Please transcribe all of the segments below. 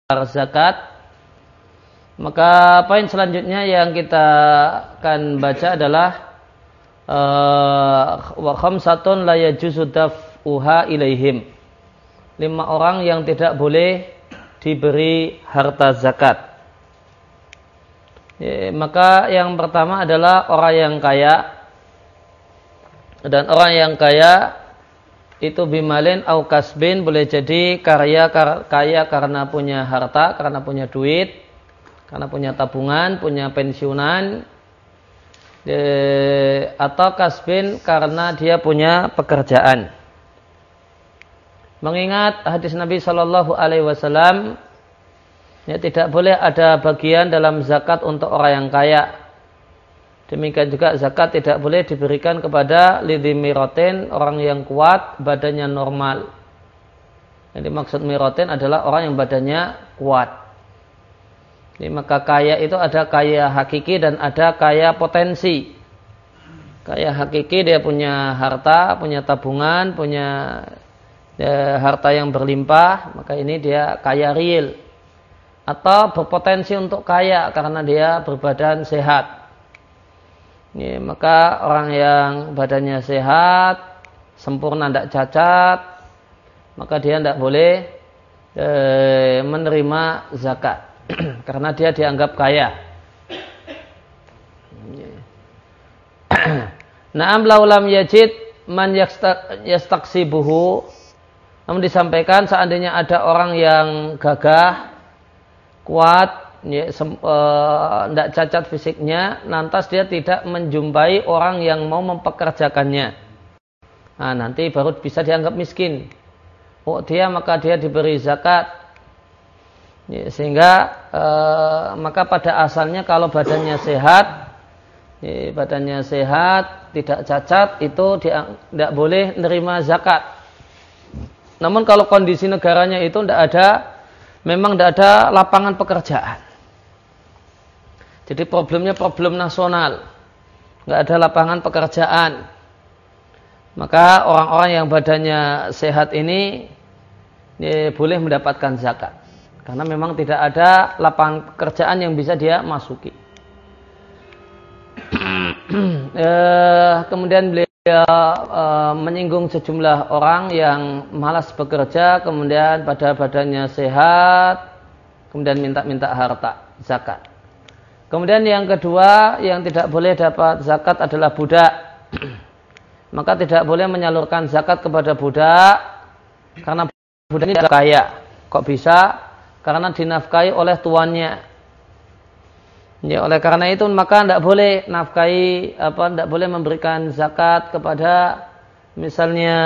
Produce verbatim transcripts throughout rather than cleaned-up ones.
zakat. Maka poin selanjutnya yang kita akan baca adalah wa khamsatun la yajuzu daf'uha ilaihim. Lima orang yang tidak boleh diberi harta zakat. Ya, maka yang pertama adalah orang yang kaya. Dan orang yang kaya itu bimalin au kasbin, boleh jadi kaya kaya karena punya harta, karena punya duit, karena punya tabungan, punya pensiunan, e, atau kasbin karena dia punya pekerjaan. Mengingat hadis Nabi Shallallahu Alaihi Wasallam, ya, tidak boleh ada bagian dalam zakat untuk orang yang kaya. Demikian juga zakat tidak boleh diberikan kepada lidhi mirotin, orang yang kuat, badannya normal. Jadi maksud mirotin adalah orang yang badannya kuat. Jadi maka kaya itu ada kaya hakiki dan ada kaya potensi. Kaya hakiki dia punya harta, punya tabungan, punya ya, harta yang berlimpah, maka ini dia kaya real. Atau berpotensi untuk kaya karena dia berbadan sehat. Ya, maka orang yang badannya sehat, sempurna, tidak cacat, maka dia tidak boleh e, menerima zakat karena dia dianggap kaya. Na'am laulam yajid man yastaksibuhu. Namun disampaikan seandainya ada orang yang gagah, kuat, ya, tidak cacat fisiknya, lantas dia tidak menjumpai orang yang mau mempekerjakannya. Nah, nanti baru bisa dianggap miskin. Oh, dia maka dia diberi zakat. Ya, sehingga eh, maka pada asalnya kalau badannya sehat, ya, badannya sehat, tidak cacat, itu dia tidak boleh menerima zakat. Namun kalau kondisi negaranya itu tidak ada, memang tidak ada lapangan pekerjaan. Jadi problemnya problem nasional, nggak ada lapangan pekerjaan. Maka orang-orang yang badannya sehat ini ya, boleh mendapatkan zakat, karena memang tidak ada lapangan pekerjaan yang bisa dia masuki. eh, kemudian beliau eh, menyinggung sejumlah orang yang malas bekerja, kemudian pada badannya sehat, kemudian minta-minta harta zakat. Kemudian yang kedua yang tidak boleh dapat zakat adalah budak. Maka tidak boleh menyalurkan zakat kepada budak karena budak ini tidak kaya. Kok bisa? Karena dinafkahi oleh tuannya. Ya, oleh karena itu maka tidak boleh nafkahi apa tidak boleh memberikan zakat kepada misalnya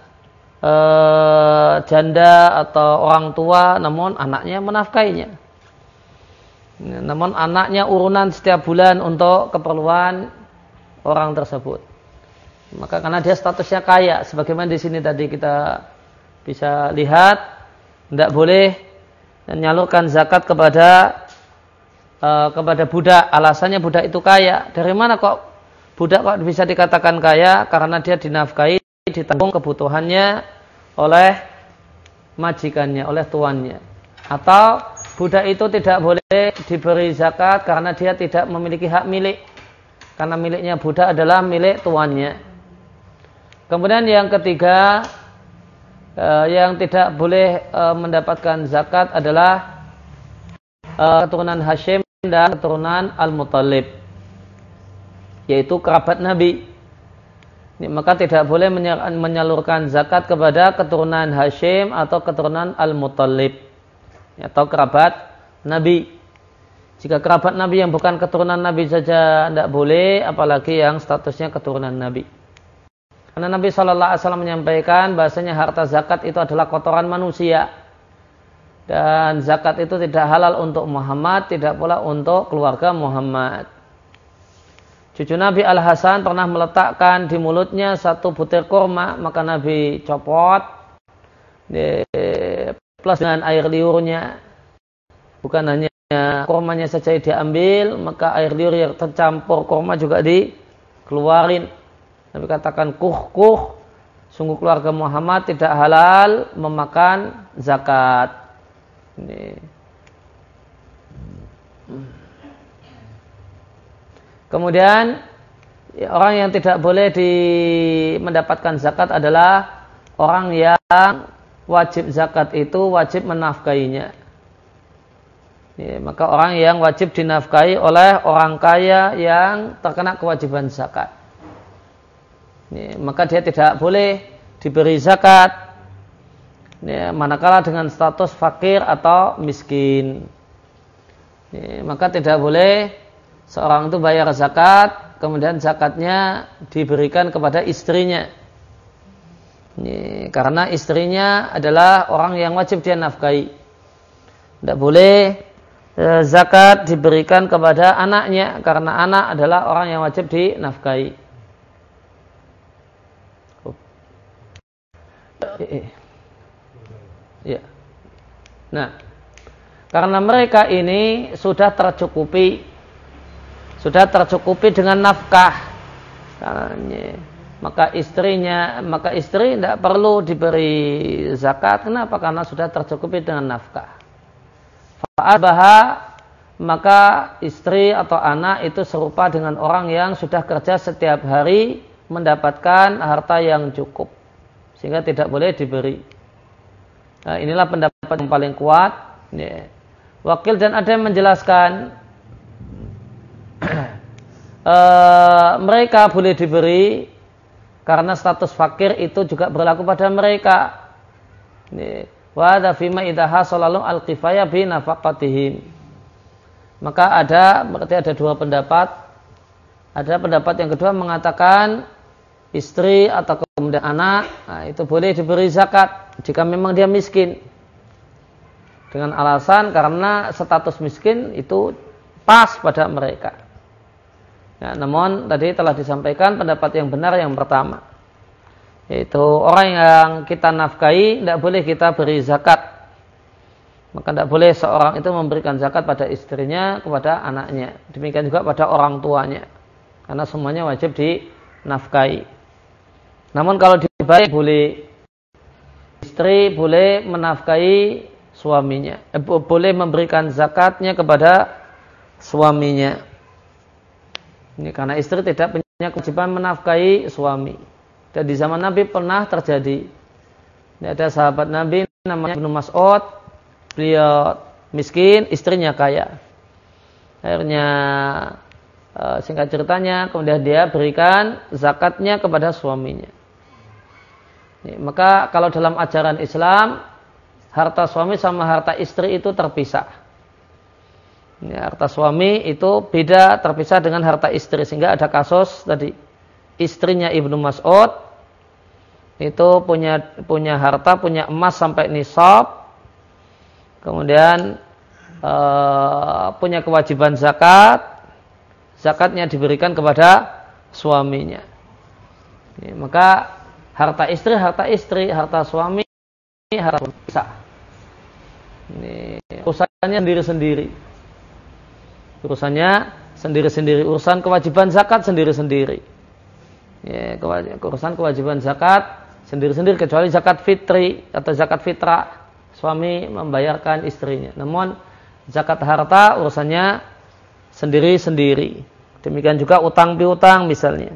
eh, janda atau orang tua namun anaknya menafkahinya. Namun anaknya urunan setiap bulan untuk keperluan orang tersebut. Maka karena dia statusnya kaya, sebagaimana di sini tadi kita bisa lihat, tidak boleh menyalurkan zakat kepada uh, kepada budak. Alasannya budak itu kaya. Dari mana kok budak kok bisa dikatakan kaya? Karena dia dinafkahi, ditanggung kebutuhannya oleh majikannya, oleh tuannya. Atau budak itu tidak boleh diberi zakat karena dia tidak memiliki hak milik. Karena miliknya budak adalah milik tuannya. Kemudian yang ketiga, eh, yang tidak boleh eh, mendapatkan zakat adalah eh, keturunan Hashim dan keturunan Al-Muttalib, yaitu kerabat Nabi. Ini, maka tidak boleh menyalurkan zakat kepada keturunan Hashim atau keturunan Al-Muttalib atau kerabat Nabi. Jika kerabat Nabi yang bukan keturunan Nabi saja tidak boleh, apalagi yang statusnya keturunan Nabi. Karena Nabi Shallallahu Alaihi Wasallam menyampaikan bahasanya harta zakat itu adalah kotoran manusia dan zakat itu tidak halal untuk Muhammad, tidak pula untuk keluarga Muhammad. Cucu Nabi Al Hasan pernah meletakkan di mulutnya satu butir kurma, maka Nabi copot di plus dengan air liurnya. Bukan hanya kurmanya saja diambil, maka air liur yang tercampur kurma juga dikeluarin. Nabi katakan kuh kuh, sungguh keluarga Muhammad tidak halal memakan zakat. Ini. Kemudian orang yang tidak boleh di mendapatkan zakat adalah orang yang wajib zakat itu wajib menafkahinya. Ya, maka orang yang wajib dinafkahi oleh orang kaya yang terkena kewajiban zakat. Ya, maka dia tidak boleh diberi zakat. Ya, manakala dengan status fakir atau miskin. Ya, maka tidak boleh seorang itu bayar zakat, kemudian zakatnya diberikan kepada istrinya. Ya, karena istrinya adalah orang yang wajib dia nafkahi. Tidak boleh zakat diberikan kepada anaknya karena anak adalah orang yang wajib dinafkahi. Ya. Nah, karena mereka ini sudah tercukupi, sudah tercukupi dengan nafkah, maka istrinya, maka istri tidak perlu diberi zakat. Kenapa? Karena sudah tercukupi dengan nafkah. Fa'abaha, maka istri atau anak itu serupa dengan orang yang sudah kerja setiap hari mendapatkan harta yang cukup sehingga tidak boleh diberi. Nah, inilah pendapat yang paling kuat. Ya. Wakil dan ada yang menjelaskan e, mereka boleh diberi karena status fakir itu juga berlaku pada mereka. Ya. Wa hadza fima idza hasalalu al-kifayah bi nafaqatihim. Maka ada berarti ada dua pendapat. Ada pendapat yang kedua mengatakan istri atau kemudian anak, nah, itu boleh diberi zakat jika memang dia miskin. Dengan alasan karena status miskin itu pas pada mereka. Ya, namun tadi telah disampaikan pendapat yang benar yang pertama. Yaitu orang yang kita nafkahi tidak boleh kita beri zakat. Maka tidak boleh seorang itu memberikan zakat pada istrinya, kepada anaknya. Demikian juga pada orang tuanya. Karena semuanya wajib dinafkahi. Namun kalau dibayar boleh. Istri boleh menafkahi suaminya. Eh, boleh memberikan zakatnya kepada suaminya. Ini karena istri tidak punya kewajiban menafkahi suami. Dan di zaman Nabi pernah terjadi. Ini ada sahabat Nabi namanya Ibnu Mas'ud. Beliau miskin, istrinya kaya. Akhirnya singkat ceritanya, kemudian dia berikan zakatnya kepada suaminya. Ini, maka kalau dalam ajaran Islam, harta suami sama harta istri itu terpisah. Ini, harta suami itu beda, terpisah dengan harta istri. Sehingga ada kasus tadi. Istrinya Ibnu Mas'ud itu punya punya harta, punya emas sampai nisab, kemudian uh, punya kewajiban zakat, zakatnya diberikan kepada suaminya. Ya, maka harta istri, harta istri, harta suami, harta bisa. Ini urusannya sendiri-sendiri. Urusannya sendiri-sendiri, urusan kewajiban zakat sendiri-sendiri. Ya, urusan kewajiban zakat sendiri-sendiri kecuali zakat fitri atau zakat fitrah, suami membayarkan istrinya. Namun zakat harta urusannya sendiri-sendiri. Demikian juga utang piutang misalnya.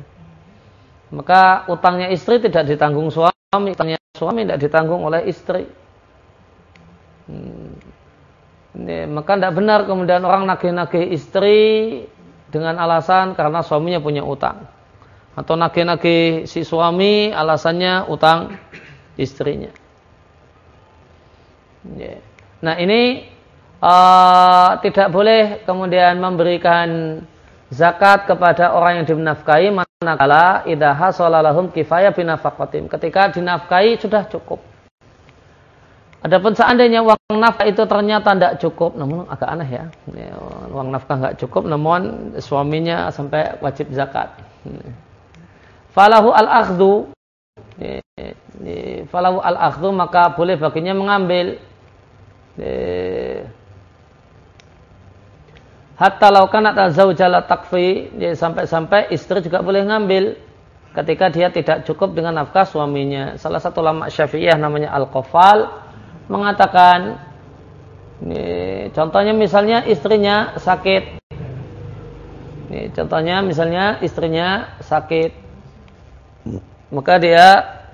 Maka utangnya istri tidak ditanggung suami, utangnya suami tidak ditanggung oleh istri. Hmm. Ini, maka tidak benar kemudian orang nagih-nagih istri dengan alasan karena suaminya punya utang. Atau nagih-nagih si suami alasannya utang istrinya. Nah ini uh, tidak boleh kemudian memberikan zakat kepada orang yang dinafkahi manakala idza hasala lahum kifayah binafaqatim. Ketika dinafkahi sudah cukup. Adapun seandainya uang nafkah itu ternyata tidak cukup, namun agak aneh ya. Uang nafkah nggak cukup, namun suaminya sampai wajib zakat. Falahu al-akhdhu, falahu al-akhdhu, maka boleh baginya mengambil. Hatta law kanat az-zawja la takfi, sampai-sampai istri juga boleh ngambil ketika dia tidak cukup dengan nafkah suaminya. Salah satu ulama Syafi'iyah namanya Al-Qafal mengatakan, ini, contohnya misalnya istrinya sakit, Ini contohnya misalnya istrinya sakit, maka dia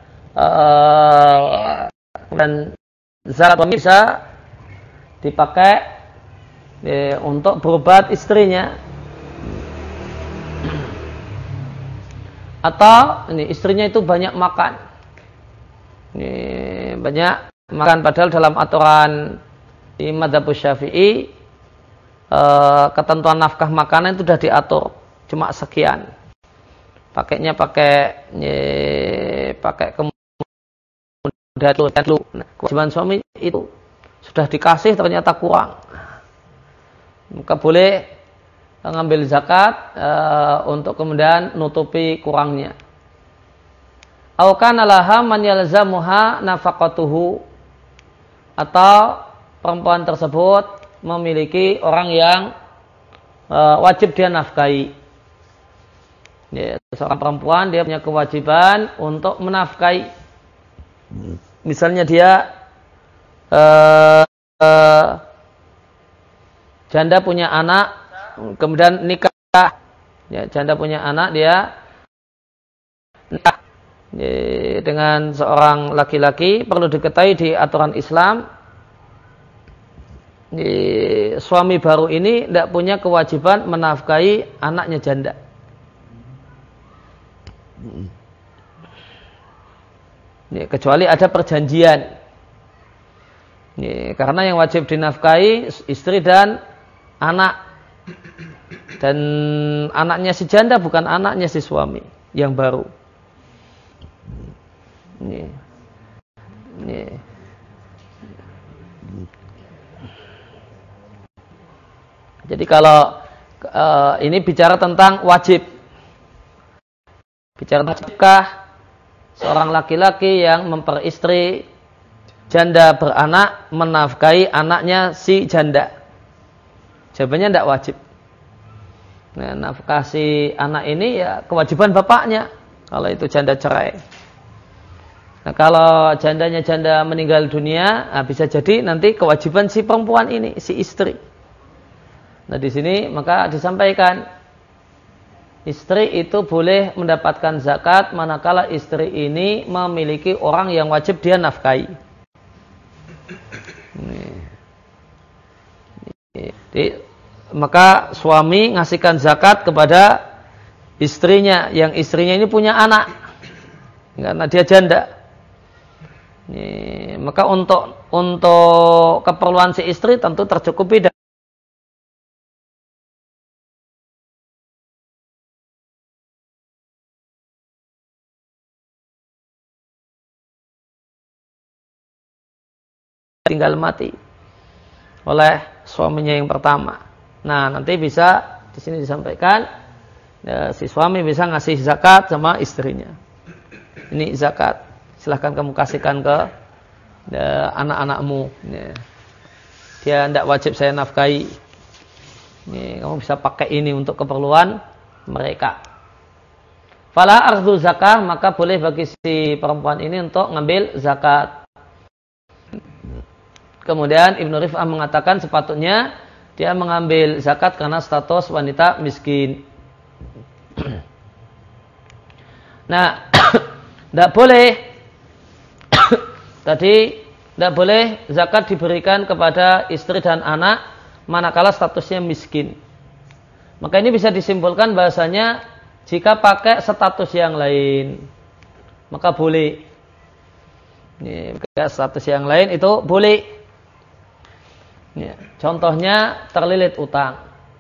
uh, dan zakat bisa dipakai ya, untuk berobat istrinya. Atau ini istrinya itu banyak makan, ini banyak makan, padahal dalam aturan di mazhab Syafi'i eh, ketentuan nafkah makanan itu sudah diatur cuma sekian, pakainya pakai ye, pakai kemudian nah, kewajiban suami itu sudah dikasih ternyata kurang, maka boleh ngambil zakat uh, untuk kemudian nutupi kurangnya. Au kana laha man yalzamuha nafaqatuhu, atau perempuan tersebut memiliki orang yang uh, wajib dia nafkahi. Ya, seorang perempuan dia punya kewajiban untuk menafkahi. Misalnya dia uh, uh, janda punya anak, kemudian nikah, ya, janda punya anak, dia nikah ya, dengan seorang laki-laki. Perlu diketahui di aturan Islam, ya, suami baru ini tidak punya kewajiban menafkahi anaknya janda. Ya, kecuali ada perjanjian. Ya, karena yang wajib dinafkahi istri dan anak. Dan anaknya si janda bukan anaknya si suami yang baru. Ini, ini. Jadi kalau uh, ini bicara tentang wajib, bicara tentang wajibkah seorang laki-laki yang memperistri janda beranak menafkahi anaknya si janda? Jawabannya tidak wajib. Nah, nafkah si anak ini ya kewajiban bapaknya kalau itu janda cerai. Nah, kalau jandanya janda meninggal dunia, nah bisa jadi nanti kewajiban si perempuan ini, si istri. Nah, di sini maka disampaikan istri itu boleh mendapatkan zakat manakala istri ini memiliki orang yang wajib dia nafkahi. Jadi, maka suami ngasihkan zakat kepada istrinya, yang istrinya ini punya anak, karena dia janda. Ini, maka untuk untuk keperluan si istri tentu tercukupi dari tinggal mati oleh suaminya yang pertama. Nah, nanti bisa di sini disampaikan ya, si suami bisa ngasih zakat sama istrinya. Ini zakat, silahkan kamu kasihkan ke ya, anak-anakmu. Ya. Dia tidak wajib saya nafkahi. Ya, kamu bisa pakai ini untuk keperluan mereka. Fala ardu zakah, maka boleh bagi si perempuan ini untuk ngambil zakat. Kemudian Ibnu Rif'ah mengatakan sepatutnya dia mengambil zakat karena status wanita miskin. Nah, tidak boleh tadi tidak boleh zakat diberikan kepada istri dan anak manakala statusnya miskin. Maka ini bisa disimpulkan bahasanya jika pakai status yang lain maka boleh. Ini, status yang lain itu boleh. Ya, contohnya terlilit utang.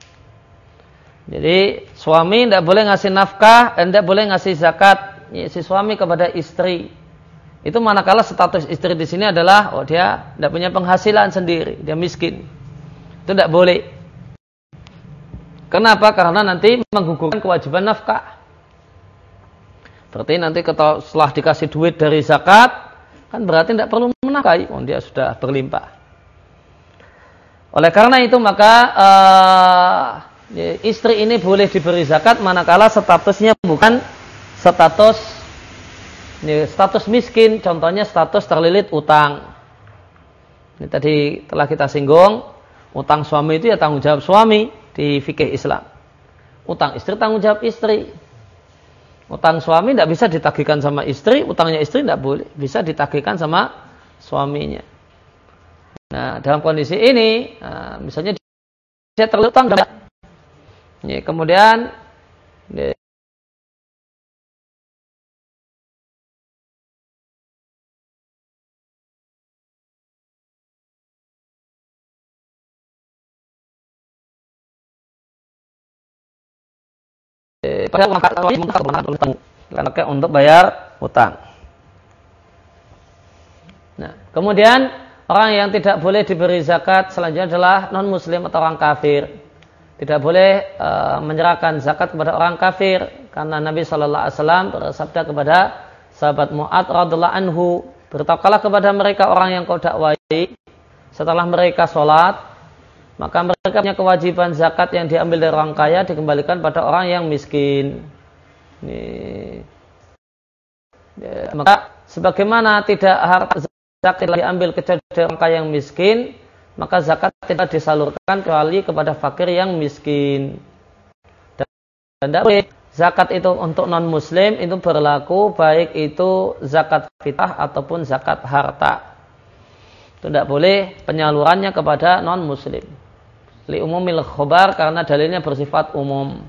Jadi suami tidak boleh ngasih nafkah, tidak boleh ngasih zakat ya, si suami kepada istri. Itu manakala status istri di sini adalah oh dia tidak punya penghasilan sendiri, dia miskin. Itu tidak boleh. Kenapa? Karena nanti menggugurkan kewajiban nafkah. Berarti nanti setelah dikasih duit dari zakat, kan berarti tidak perlu menafkahi, oh dia sudah berlimpah. Oleh karena itu maka uh, istri ini boleh diberi zakat manakala statusnya bukan status ini, status miskin, contohnya status terlilit utang. Ini tadi telah kita singgung, utang suami itu ya tanggung jawab suami di fikih Islam. Utang istri tanggung jawab istri. Utang suami tidak bisa ditagihkan sama istri, utangnya istri tidak boleh bisa ditagihkan sama suaminya. Nah, dalam kondisi ini, nah, misalnya dia terutang, ya, kemudian ya, padahal karena untuk bayar utang. Nah, kemudian orang yang tidak boleh diberi zakat selanjutnya adalah non muslim atau orang kafir. Tidak boleh uh, menyerahkan zakat kepada orang kafir karena Nabi Shallallahu Alaihi Wasallam bersabda kepada sahabat Mu'adz radhiallahu anhu, beritahukanlah kepada mereka orang yang kau dakwai setelah mereka sholat, maka mereka punya kewajiban zakat yang diambil dari orang kaya dikembalikan pada orang yang miskin. Ini. Ya, maka sebagaimana tidak harta zakat diambil kecuali dari orang kaya yang miskin, maka zakat tidak disalurkan kecuali kepada fakir yang miskin. Dan tidak boleh zakat itu untuk non muslim itu berlaku baik itu zakat fitrah ataupun zakat harta. Itu tidak boleh penyalurannya kepada non muslim. Li umumil khobar karena dalilnya bersifat umum.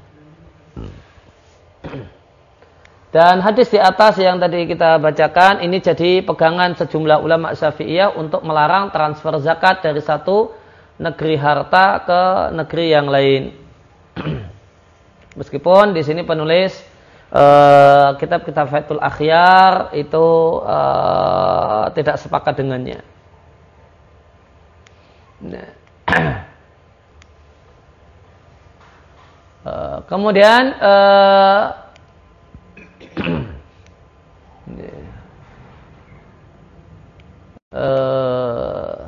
Dan hadis di atas yang tadi kita bacakan ini jadi pegangan sejumlah ulama Syafi'iyah untuk melarang transfer zakat dari satu negeri harta ke negeri yang lain. Meskipun di sini penulis uh, kitab-kitab Fathul Akhyar itu uh, tidak sepakat dengannya. Nah. uh, kemudian uh, Uh,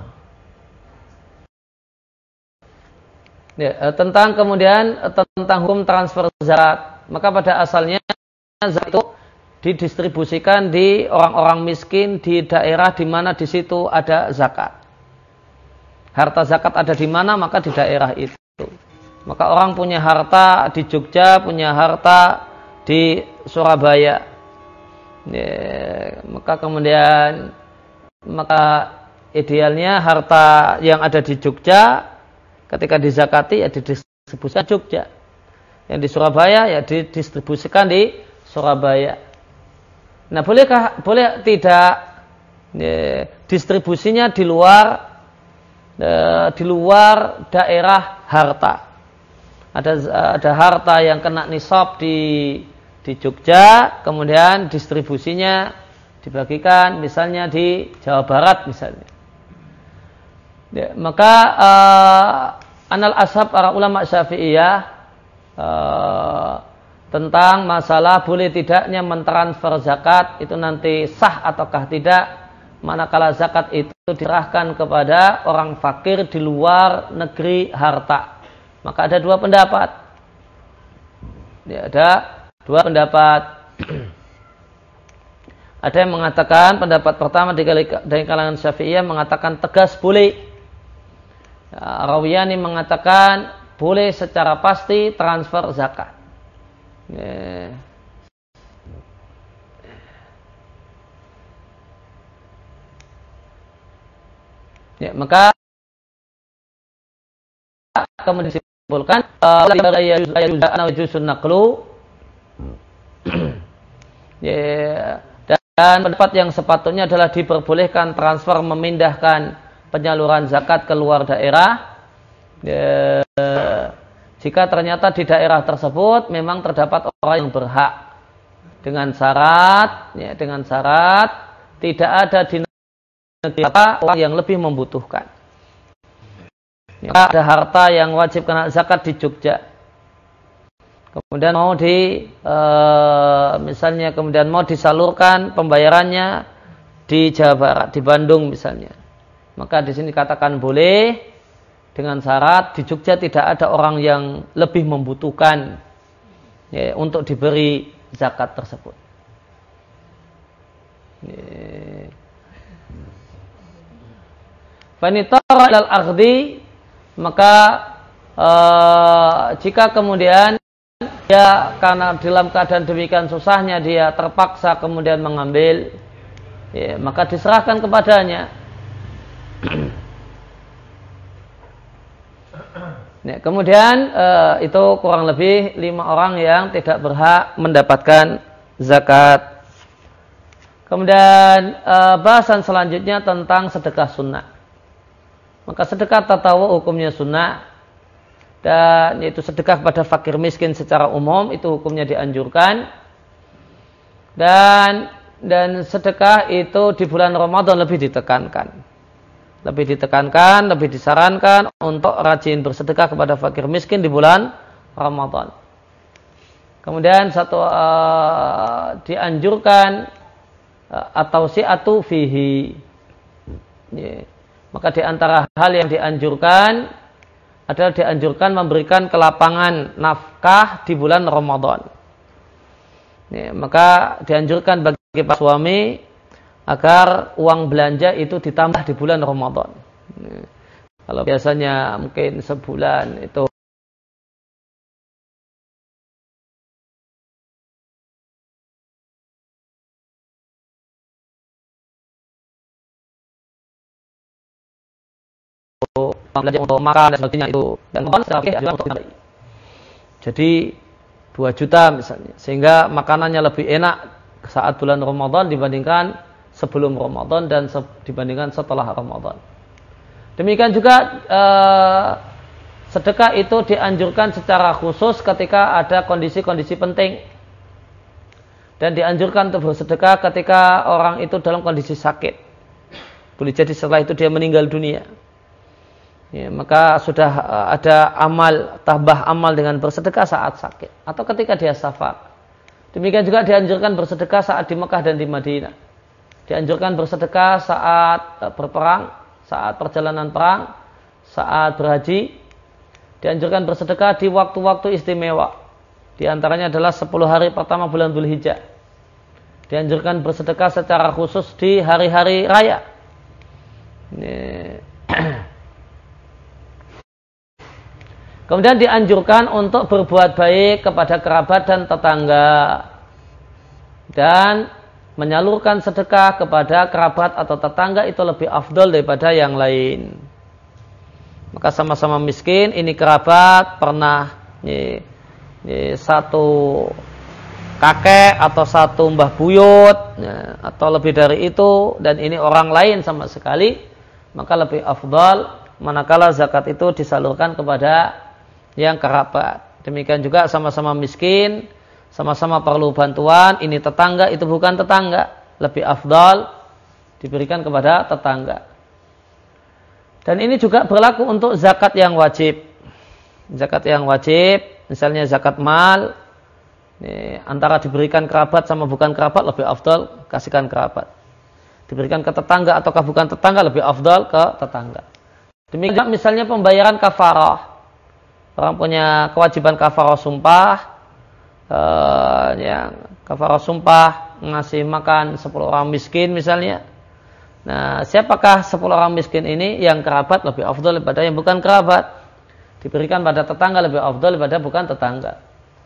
ya, tentang kemudian tentang hukum transfer zakat, maka pada asalnya zakat itu didistribusikan di orang-orang miskin di daerah di mana di situ ada zakat. Harta zakat ada di mana, maka di daerah itu. Maka orang punya harta di Jogja, punya harta di Surabaya. Ya, maka kemudian maka idealnya harta yang ada di Jogja ketika dizakati ya didistribusikan Jogja. Yang di Surabaya ya didistribusikan di Surabaya. Nah, bolehkah boleh tidak ya, distribusinya di luar ya, di luar daerah harta. Ada ada harta yang kena nisab di di Jogja, kemudian distribusinya dibagikan misalnya di Jawa Barat misalnya. Ya, maka uh, anal ashab para ulama Syafi'iyah uh, tentang masalah boleh tidaknya mentransfer zakat itu nanti sah ataukah tidak manakala zakat itu diserahkan kepada orang fakir di luar negeri harta. Maka ada dua pendapat. Ya, ada dua pendapat. Ada yang mengatakan pendapat pertama dari kalangan Syafi'iyah mengatakan tegas boleh. Ya, Rawiyani mengatakan boleh secara pasti transfer zakat. Ya. Ya, maka kemudian disimpulkan yujusun naqlu ya. Dan pendapat yang sepatutnya adalah diperbolehkan transfer memindahkan penyaluran zakat ke luar daerah ya, jika ternyata di daerah tersebut memang terdapat orang yang berhak dengan syarat ya, dengan syarat tidak ada di negeri orang yang lebih membutuhkan. Ya, ada harta yang wajib kena zakat di Jogja. Kemudian mau di e, misalnya kemudian mau disalurkan pembayarannya di Jawa Barat, di Bandung misalnya. Maka di sini katakan boleh dengan syarat di Jogja tidak ada orang yang lebih membutuhkan ya, untuk diberi zakat tersebut. Fanitara ilal akhdi, maka e, jika kemudian dia karena dalam keadaan demikian susahnya dia terpaksa kemudian mengambil, ya, maka diserahkan kepadanya. Ya, kemudian eh, itu kurang lebih lima orang yang tidak berhak mendapatkan zakat. Kemudian eh, bahasan selanjutnya tentang sedekah sunnah. Maka sedekah tatawu hukumnya sunnah, dan yaitu sedekah kepada fakir miskin secara umum itu hukumnya dianjurkan. Dan dan sedekah itu di bulan Ramadan lebih ditekankan. Lebih ditekankan, lebih disarankan untuk rajin bersedekah kepada fakir miskin di bulan Ramadan. Kemudian satu uh, dianjurkan uh, atau si'atu fihi. Yeah. Maka di antara hal yang dianjurkan adalah dianjurkan memberikan kelapangan nafkah di bulan Ramadan. Yeah. Maka dianjurkan bagi para suami agar uang belanja itu ditambah di bulan Ramadan. Kalau biasanya mungkin sebulan itu belanja untuk makan dan sebagainya itu, dan untuk jadi dua juta misalnya, sehingga makanannya lebih enak saat bulan Ramadan dibandingkan sebelum Ramadan dan se- dibandingkan setelah Ramadan. Demikian juga eh, sedekah itu dianjurkan secara khusus ketika ada kondisi-kondisi penting, dan dianjurkan untuk bersedekah ketika orang itu dalam kondisi sakit. Boleh jadi setelah itu dia meninggal dunia. Ya, maka sudah eh, ada amal, tambah amal dengan bersedekah saat sakit atau ketika dia safar. Demikian juga dianjurkan bersedekah saat di Mekah dan di Madinah. Dianjurkan bersedekah saat berperang, saat perjalanan perang, saat berhaji. Dianjurkan bersedekah di waktu-waktu istimewa. Di antaranya adalah sepuluh hari pertama bulan Dzulhijjah. Dianjurkan bersedekah secara khusus di hari-hari raya. Kemudian dianjurkan untuk berbuat baik kepada kerabat dan tetangga. Dan menyalurkan sedekah kepada kerabat atau tetangga itu lebih afdol daripada yang lain. Maka sama-sama miskin, ini kerabat pernah ini, ini satu kakek atau satu mbah buyut ya, atau lebih dari itu, dan ini orang lain sama sekali, maka lebih afdol manakala zakat itu disalurkan kepada yang kerabat. Demikian juga sama-sama miskin, sama-sama perlu bantuan, ini tetangga, itu bukan tetangga, lebih afdal diberikan kepada tetangga. Dan ini juga berlaku untuk zakat yang wajib. Zakat yang wajib, misalnya zakat mal, ini antara diberikan kerabat sama bukan kerabat lebih afdal kasihkan kerabat. Diberikan ke tetangga ataukah bukan tetangga lebih afdal ke tetangga. Demikian juga misalnya pembayaran kafarah. Orang punya kewajiban kafarah sumpah, Uh, yang kafarah sumpah ngasih makan sepuluh orang miskin misalnya. Nah, siapakah sepuluh orang miskin ini? Yang kerabat lebih afdal daripada yang bukan kerabat. Diberikan pada tetangga lebih afdal daripada bukan tetangga.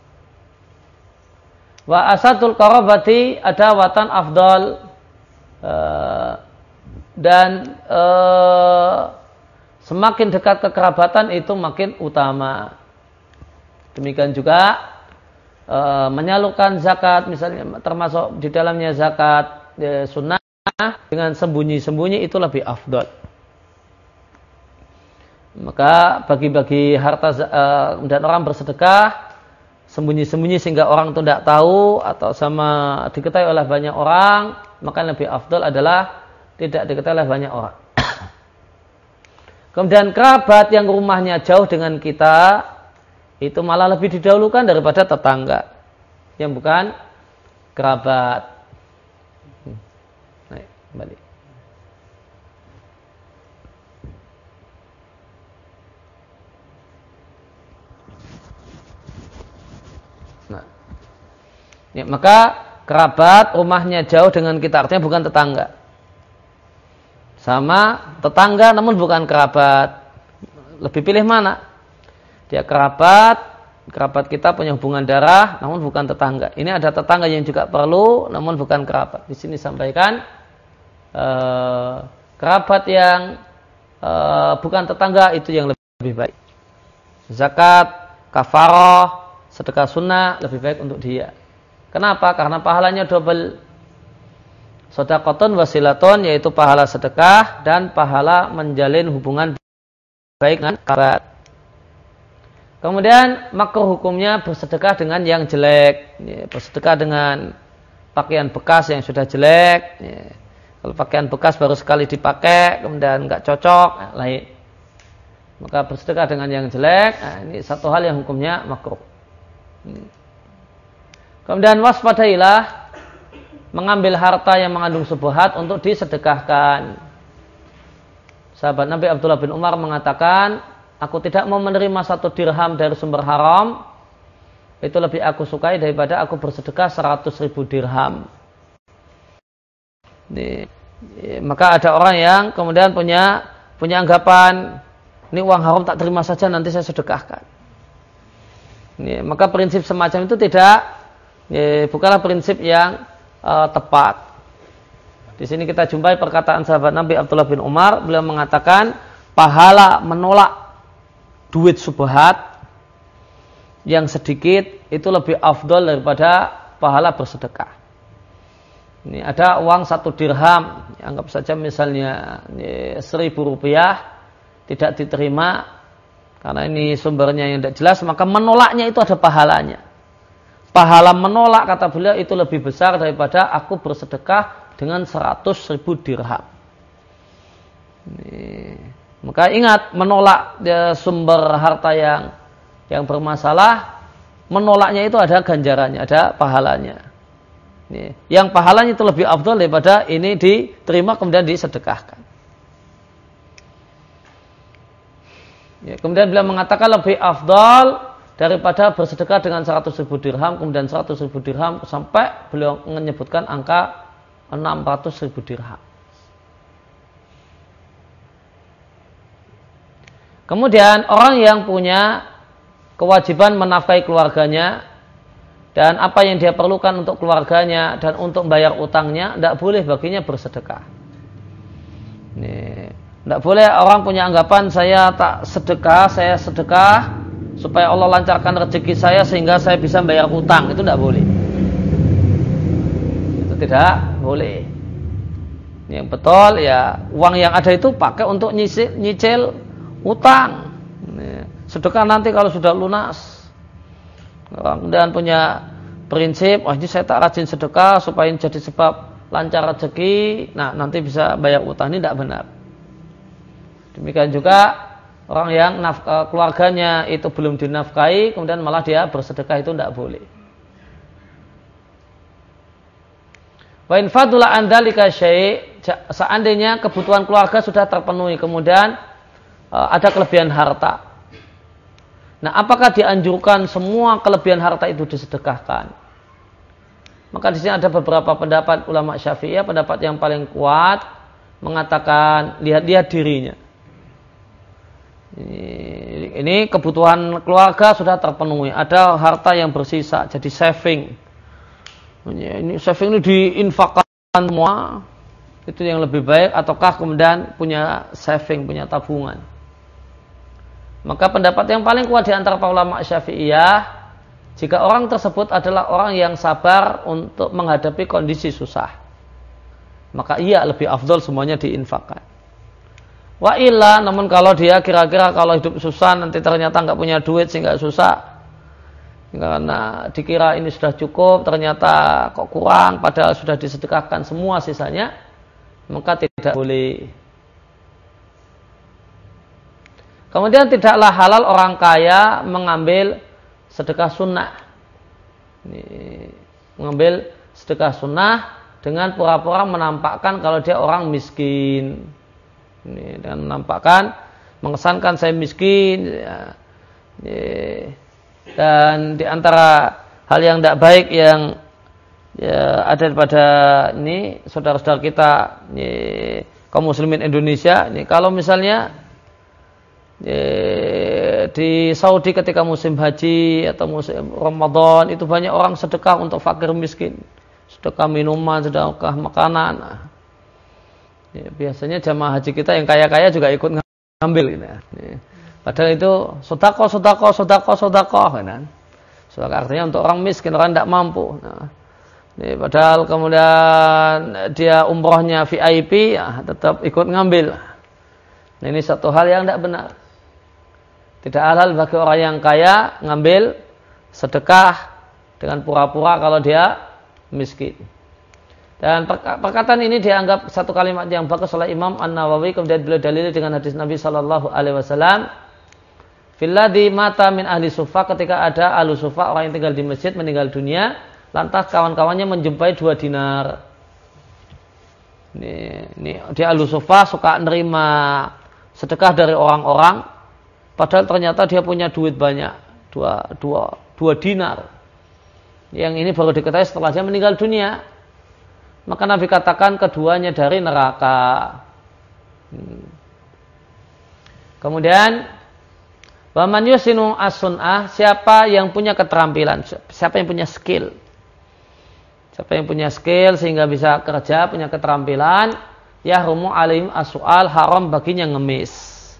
Wa asadul qarabati adawatan afdal, uh, dan uh, semakin dekat kekerabatan itu makin utama. Demikian juga E, menyalurkan zakat misalnya, termasuk di dalamnya zakat e, sunnah dengan sembunyi-sembunyi itu lebih afdal. Maka bagi-bagi harta e, dan orang bersedekah sembunyi-sembunyi sehingga orang itu tidak tahu atau sama diketahui oleh banyak orang, maka lebih afdal adalah tidak diketahui oleh banyak orang. Kemudian kerabat yang rumahnya jauh dengan kita itu malah lebih didahulukan daripada tetangga yang bukan kerabat. Naik, kembali. Nah, ya, maka kerabat rumahnya jauh dengan kita artinya bukan tetangga. Sama tetangga namun bukan kerabat. Lebih pilih mana? Dia kerabat kerabat kita punya hubungan darah, namun bukan tetangga. Ini ada tetangga yang juga perlu, namun bukan kerabat. Di sini sampaikan eh, kerabat yang eh, bukan tetangga itu yang lebih baik. Zakat, kafarah, sedekah sunnah lebih baik untuk dia. Kenapa? Karena pahalanya double. Sedekahun wasilatun, yaitu pahala sedekah dan pahala menjalin hubungan baik dengan kerabat. Kemudian makruh hukumnya bersedekah dengan yang jelek, ya, bersedekah dengan pakaian bekas yang sudah jelek. Ya. Kalau pakaian bekas baru sekali dipakai, kemudian nggak cocok, nah, lain. Maka bersedekah dengan yang jelek, nah, ini satu hal yang hukumnya makruh. Kemudian waspadailah mengambil harta yang mengandung syubhat untuk disedekahkan. Sahabat Nabi Abdullah bin Umar mengatakan, aku tidak mau menerima satu dirham dari sumber haram, itu lebih aku sukai daripada aku bersedekah seratus ribu dirham. Ini, maka ada orang yang kemudian punya punya anggapan, ini uang haram tak terima saja, nanti saya sedekahkan. Ini, maka prinsip semacam itu tidak, ya, bukanlah prinsip yang Uh, tepat. Di sini kita jumpai perkataan sahabat Nabi Abdullah bin Umar, beliau mengatakan pahala menolak duit subhat yang sedikit itu lebih afdol daripada pahala bersedekah. Ini ada uang satu dirham, anggap saja misalnya ini, seribu rupiah tidak diterima karena ini sumbernya yang tidak jelas, maka menolaknya itu ada pahalanya. Pahala menolak, kata beliau, itu lebih besar daripada aku bersedekah dengan seratus ribu dirham. Ini. Maka ingat, menolak ya, sumber harta yang yang bermasalah, menolaknya itu ada ganjarannya, ada pahalanya. Ini. Yang pahalanya itu lebih afdal daripada ini diterima kemudian disedekahkan. Ya, kemudian beliau mengatakan lebih afdal daripada bersedekah dengan seratus ribu dirham, kemudian seratus ribu dirham, sampai beliau menyebutkan angka enam ratus ribu dirham. Kemudian orang yang punya kewajiban menafkahi keluarganya, dan apa yang dia perlukan untuk keluarganya, dan untuk membayar utangnya, tidak boleh baginya bersedekah. Tidak boleh orang punya anggapan, saya tak sedekah, saya sedekah, supaya Allah lancarkan rezeki saya sehingga saya bisa bayar utang. Itu tidak boleh. Itu tidak boleh. Yang betul ya uang yang ada itu pakai untuk nyicil, nyicil utang. Sedekah nanti kalau sudah lunas. Dan punya prinsip, oh ini saya tak rajin sedekah supaya jadi sebab lancar rezeki. Nah nanti bisa bayar utang, ini tidak benar. Demikian juga orang yang nafkah, keluarganya itu belum dinafkahi, kemudian malah dia bersedekah, itu tidak boleh. Wa in fadula an dzalika syai', seandainya kebutuhan keluarga sudah terpenuhi, kemudian uh, ada kelebihan harta. Nah, apakah dianjurkan semua kelebihan harta itu disedekahkan? Maka di sini ada beberapa pendapat ulama Syafi'iyah, pendapat yang paling kuat mengatakan lihat-lihat dirinya. Ini kebutuhan keluarga sudah terpenuhi, ada harta yang bersisa, jadi saving. Ini saving ini diinfakkan semua, itu yang lebih baik, ataukah kemudian punya saving, punya tabungan. Maka pendapat yang paling kuat di antara para ulama Syafi'iyah, jika orang tersebut adalah orang yang sabar untuk menghadapi kondisi susah, maka ia lebih afdol semuanya diinfakkan. Wa illa, namun kalau dia kira-kira kalau hidup susah nanti ternyata nggak punya duit sehingga susah, karena dikira ini sudah cukup ternyata kok kurang, padahal sudah disedekahkan semua sisanya, maka tidak boleh. Kemudian tidaklah halal orang kaya mengambil sedekah sunnah. Ini, mengambil sedekah sunnah dengan pura-pura menampakkan kalau dia orang miskin. Ini, dengan menampakkan, mengesankan saya miskin, ya. Ini, dan di antara hal yang tidak baik yang ya, ada pada ini saudara-saudara kita, ini, kaum muslimin Indonesia, ini kalau misalnya ini, di Saudi ketika musim haji atau musim Ramadan itu banyak orang sedekah untuk fakir miskin, sedekah minuman, sedekah makanan. Ya, biasanya jamaah haji kita yang kaya-kaya juga ikut ngambil gitu. Ya. Padahal itu sodako, sodako, sodako, sodako kan. Sodako artinya untuk orang miskin, orang tidak mampu. Nah, ya, padahal kemudian dia umrohnya V I P, ya, tetap ikut ngambil. Nah, ini satu hal yang tidak benar. Tidak halal bagi orang yang kaya ngambil sedekah dengan pura-pura kalau dia miskin. Dan perkataan ini dianggap satu kalimat yang bagus oleh Imam An-Nawawi, kemudian beliau dalili dengan hadis Nabi Shallallahu Alaihi Wasallam, "Filladhi mata min ahli sufa," ketika ada ahli sufa, orang yang tinggal di masjid meninggal dunia, lantas kawan-kawannya menjumpai dua dinar. Ini, ini dia ahli sufa suka nerima sedekah dari orang-orang, padahal ternyata dia punya duit banyak, dua, dua, dua dinar. Yang ini baru diketahui setelah dia meninggal dunia. Maka Nabi katakan keduanya dari neraka. Hmm. Kemudian, waman yusinu as-sun'ah, siapa yang punya keterampilan, siapa yang punya skill. Siapa yang punya skill sehingga bisa kerja, punya keterampilan, yahrumu alaihim as-su'al, haram baginya ngemis.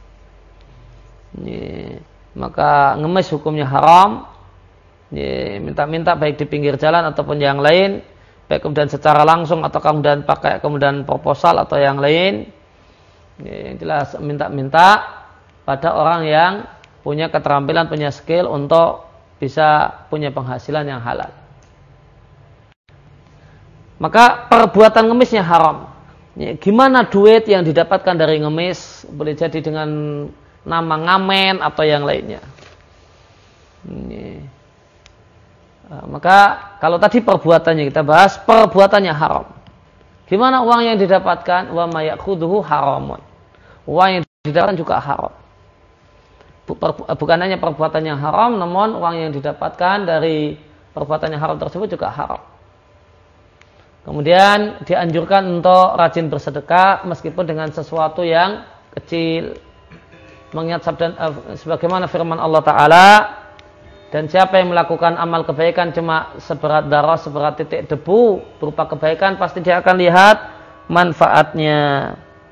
Ini, maka ngemis hukumnya haram. Ini, minta-minta baik di pinggir jalan ataupun yang lain, baik kemudian secara langsung atau kemudian pakai kemudian proposal atau yang lain. Ini jelas minta-minta pada orang yang punya keterampilan, punya skill untuk bisa punya penghasilan yang halal. Maka perbuatan ngemisnya haram. Ini, gimana duit yang didapatkan dari ngemis? Boleh jadi dengan nama ngamen atau yang lainnya. Ini. Maka kalau tadi perbuatannya kita bahas, perbuatannya haram. Gimana uang yang didapatkan? Wa ma ya'khudhuhu haramun. Uang yang didapatkan juga haram. Bukan hanya perbuatannya haram, namun uang yang didapatkan dari perbuatannya haram tersebut juga haram. Kemudian dianjurkan untuk rajin bersedekah meskipun dengan sesuatu yang kecil. Mengingat sabda sebagaimana firman Allah Ta'ala, dan siapa yang melakukan amal kebaikan cuma seberat darah, seberat titik debu berupa kebaikan, pasti dia akan lihat manfaatnya.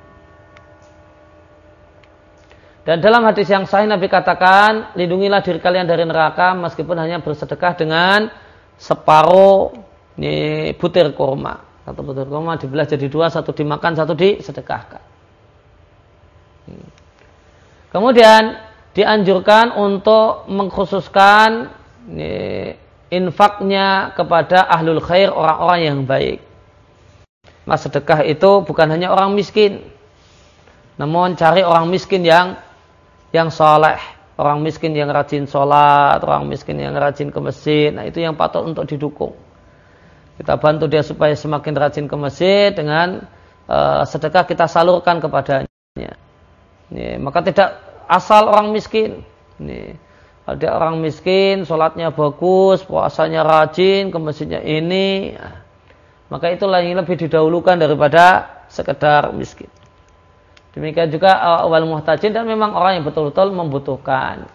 Dan dalam hadis yang sahih Nabi katakan, lindungilah diri kalian dari neraka meskipun hanya bersedekah dengan separuh ini, butir kurma. Satu butir kurma dibelah jadi dua, satu dimakan, satu disedekahkan. Kemudian dianjurkan untuk mengkhususkan ini, infaknya kepada ahlul khair, orang-orang yang baik. Mas sedekah itu bukan hanya orang miskin, namun cari orang miskin yang yang soleh, orang miskin yang rajin sholat, orang miskin yang rajin ke masjid. Nah, itu yang patut untuk didukung. Kita bantu dia supaya semakin rajin ke masjid dengan uh, sedekah kita salurkan kepadanya. Ini, maka tidak asal orang miskin. Nih, ada orang miskin, sholatnya bagus, puasanya rajin, ke masjidnya ini, maka itulah yang lebih didahulukan daripada sekedar miskin. Demikian juga awal muhtajin, dan memang orang yang betul-betul membutuhkan.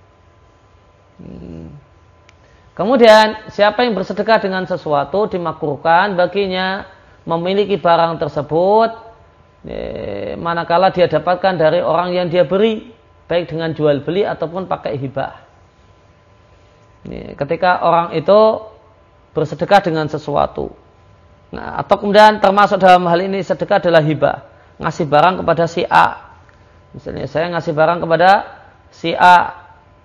Hmm. Kemudian siapa yang bersedekah dengan sesuatu, dimakruhkan baginya memiliki barang tersebut, eh, manakala dia dapatkan dari orang yang dia beri, baik dengan jual beli ataupun pakai hibah. Ini, ketika orang itu bersedekah dengan sesuatu, nah, atau kemudian termasuk dalam hal ini sedekah adalah hibah, ngasih barang kepada si A. Misalnya saya ngasih barang kepada si A,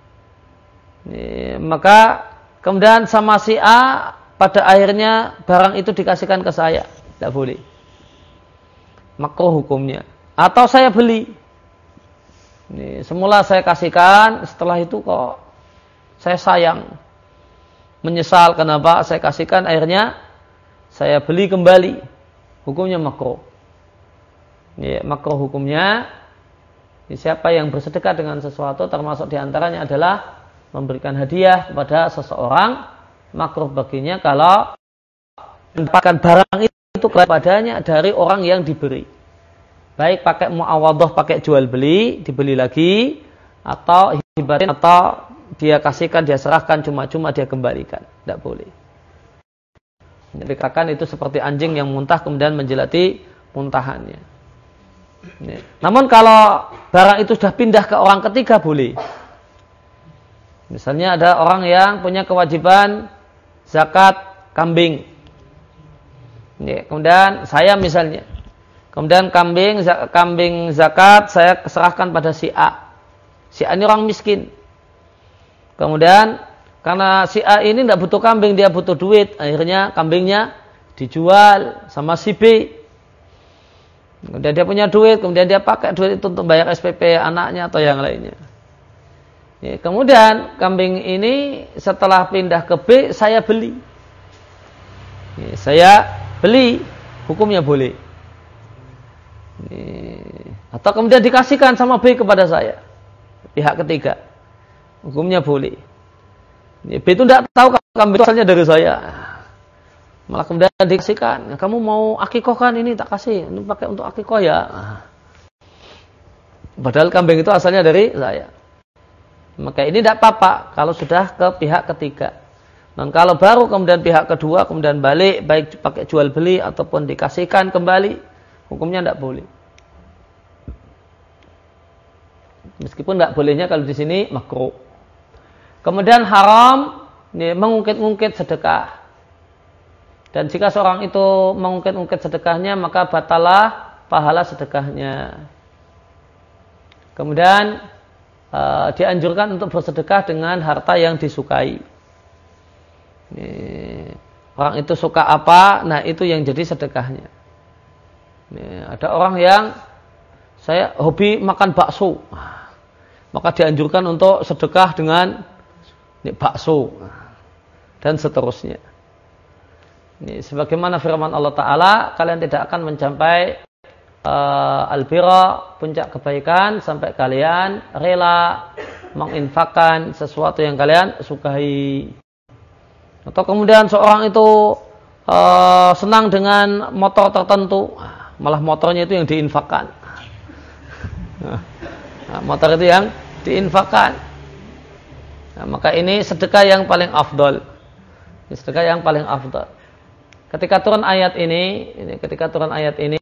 ini, maka kemudian sama si A pada akhirnya barang itu dikasihkan ke saya, tidak boleh. Makruh hukumnya. Atau saya beli. Ini, semula saya kasihkan, setelah itu kok saya sayang, menyesal kenapa saya kasihkan, akhirnya saya beli kembali. Hukumnya makruh. Ini, makruh hukumnya. Ini, siapa yang bersedekah dengan sesuatu, termasuk diantaranya adalah memberikan hadiah kepada seseorang, makruh baginya kalau mendapatkan barang itu kepadanya dari orang yang diberi. Baik pakai muawadhah, pakai jual beli, dibeli lagi, atau kewajiban atau dia kasihkan, dia serahkan cuma-cuma dia kembalikan. Tidak boleh. Dikatakan itu seperti anjing yang muntah kemudian menjelati muntahannya. Namun kalau barang itu sudah pindah ke orang ketiga boleh. Misalnya ada orang yang punya kewajiban zakat kambing. Kemudian saya misalnya, kemudian kambing kambing zakat saya serahkan pada si A. Si A ini orang miskin. Kemudian karena si A ini tidak butuh kambing, dia butuh duit. Akhirnya kambingnya dijual sama si B. Kemudian dia punya duit, kemudian dia pakai duit itu untuk bayar S P P anaknya atau yang lainnya. Ya, kemudian kambing ini setelah pindah ke B, saya beli. Ya, saya beli, hukumnya boleh. Ya, atau kemudian dikasihkan sama B kepada saya, pihak ketiga, hukumnya boleh. Ya, B itu tidak tahu kambing asalnya dari saya. Malah kemudian dikasihkan, kamu mau akikoh kan ini tak kasih, ini pakai untuk akikoh ya. Padahal kambing itu asalnya dari saya. Maka ini tidak apa-apa kalau sudah ke pihak ketiga. Dan kalau baru kemudian pihak kedua kemudian balik, baik pakai jual beli ataupun dikasihkan kembali, hukumnya tidak boleh. Meskipun tidak bolehnya kalau di sini makruh. Kemudian haram ini, mengungkit-ungkit sedekah. Dan jika seorang itu mengungkit-ungkit sedekahnya, maka batalah pahala sedekahnya. Kemudian uh, dianjurkan untuk bersedekah dengan harta yang disukai. Ini, orang itu suka apa, nah itu yang jadi sedekahnya. Ini, ada orang yang saya hobi makan bakso, maka dianjurkan untuk sedekah dengan ini, bakso dan seterusnya. Ini, sebagaimana firman Allah Ta'ala, kalian tidak akan mencapai uh, al-birra, puncak kebaikan, sampai kalian rela menginfakkan sesuatu yang kalian sukai. Atau kemudian seorang itu uh, senang dengan motor tertentu, malah motornya itu yang diinfakkan. Nah, motor itu yang diinfakkan. Nah, maka ini sedekah yang paling afdol. Ini sedekah yang paling afdol. Ketika turun ayat ini, ini ketika turun ayat ini,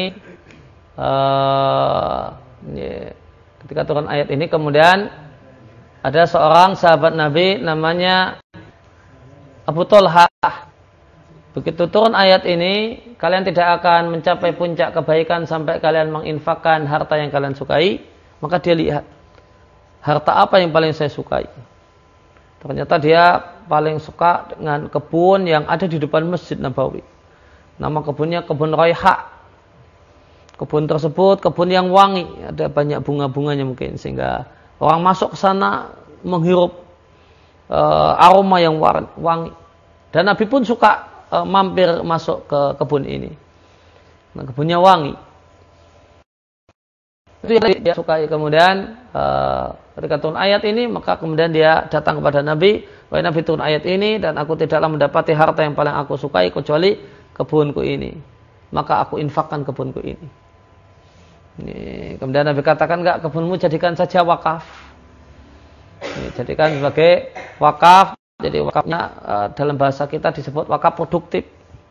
uh, ini, ketika turun ayat ini, kemudian ada seorang sahabat Nabi namanya Abu Thalhah. Begitu turun ayat ini, kalian tidak akan mencapai puncak kebaikan sampai kalian menginfakkan harta yang kalian sukai. Maka dia lihat, harta apa yang paling saya sukai? Ternyata dia paling suka dengan kebun yang ada di depan Masjid Nabawi. Nama kebunnya kebun Raiha. Kebun tersebut kebun yang wangi, ada banyak bunga-bunganya mungkin sehingga orang masuk ke sana menghirup uh, aroma yang wangi. Dan Nabi pun suka uh, mampir masuk ke kebun ini. Nah, kebunnya wangi. Itu yang dia sukai. Kemudian uh, ketika turun ayat ini, maka kemudian dia datang kepada Nabi, wahai Nabi, turun ayat ini dan aku tidaklah mendapati harta yang paling aku sukai kecuali kebunku ini. Maka aku infakkan kebunku ini. Ini kemudian Nabi katakan, enggak, kebunmu jadikan saja wakaf. Ini, jadikan sebagai wakaf. Jadi wakafnya uh, dalam bahasa kita disebut wakaf produktif.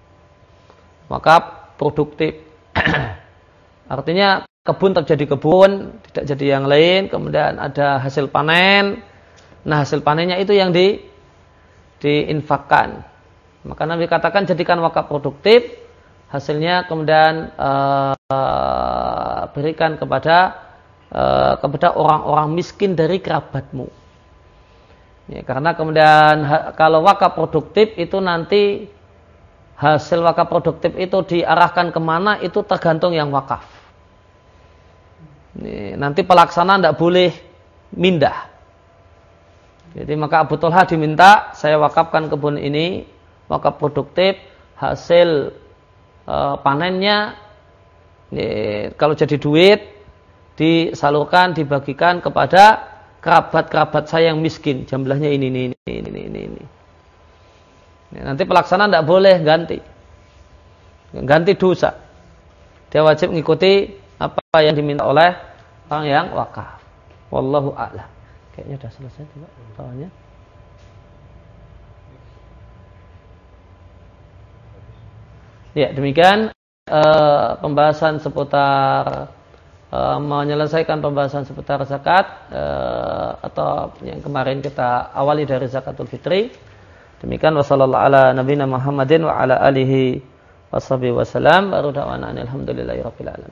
Wakaf produktif. Artinya kebun terjadi kebun, tidak jadi yang lain, kemudian ada hasil panen. Nah, hasil panennya itu yang di diinfakkan. Maka Nabi katakan jadikan wakaf produktif, hasilnya kemudian uh, berikan kepada uh, kepada orang-orang miskin dari kerabatmu. Ya, karena kemudian ha, kalau wakaf produktif itu nanti hasil wakaf produktif itu diarahkan kemana itu tergantung yang wakaf. Ini, nanti pelaksanaan tidak boleh mindah. Jadi maka Abu Thalhah diminta, saya wakafkan kebun ini, wakaf produktif, hasil e, panennya, ini, kalau jadi duit, disalurkan, dibagikan kepada kerabat-kerabat saya yang miskin. Jumlahnya ini, ini, ini, ini, ini. ini. Nanti pelaksanaan tidak boleh ganti. Ganti dosa. Dia wajib mengikuti apa yang diminta oleh orang yang wakaf. Wallahu a'lam. Kayaknya sudah selesai juga soalnya. Ya, demikian uh, pembahasan seputar uh, menyelesaikan pembahasan seputar zakat uh, atau yang kemarin kita awali dari zakatul fitri. Demikian wassallallahu ala nabiyina Muhammadin wa ala alihi washabihi wasallam. Baru da'wana alhamdulillahi rabbil alamin.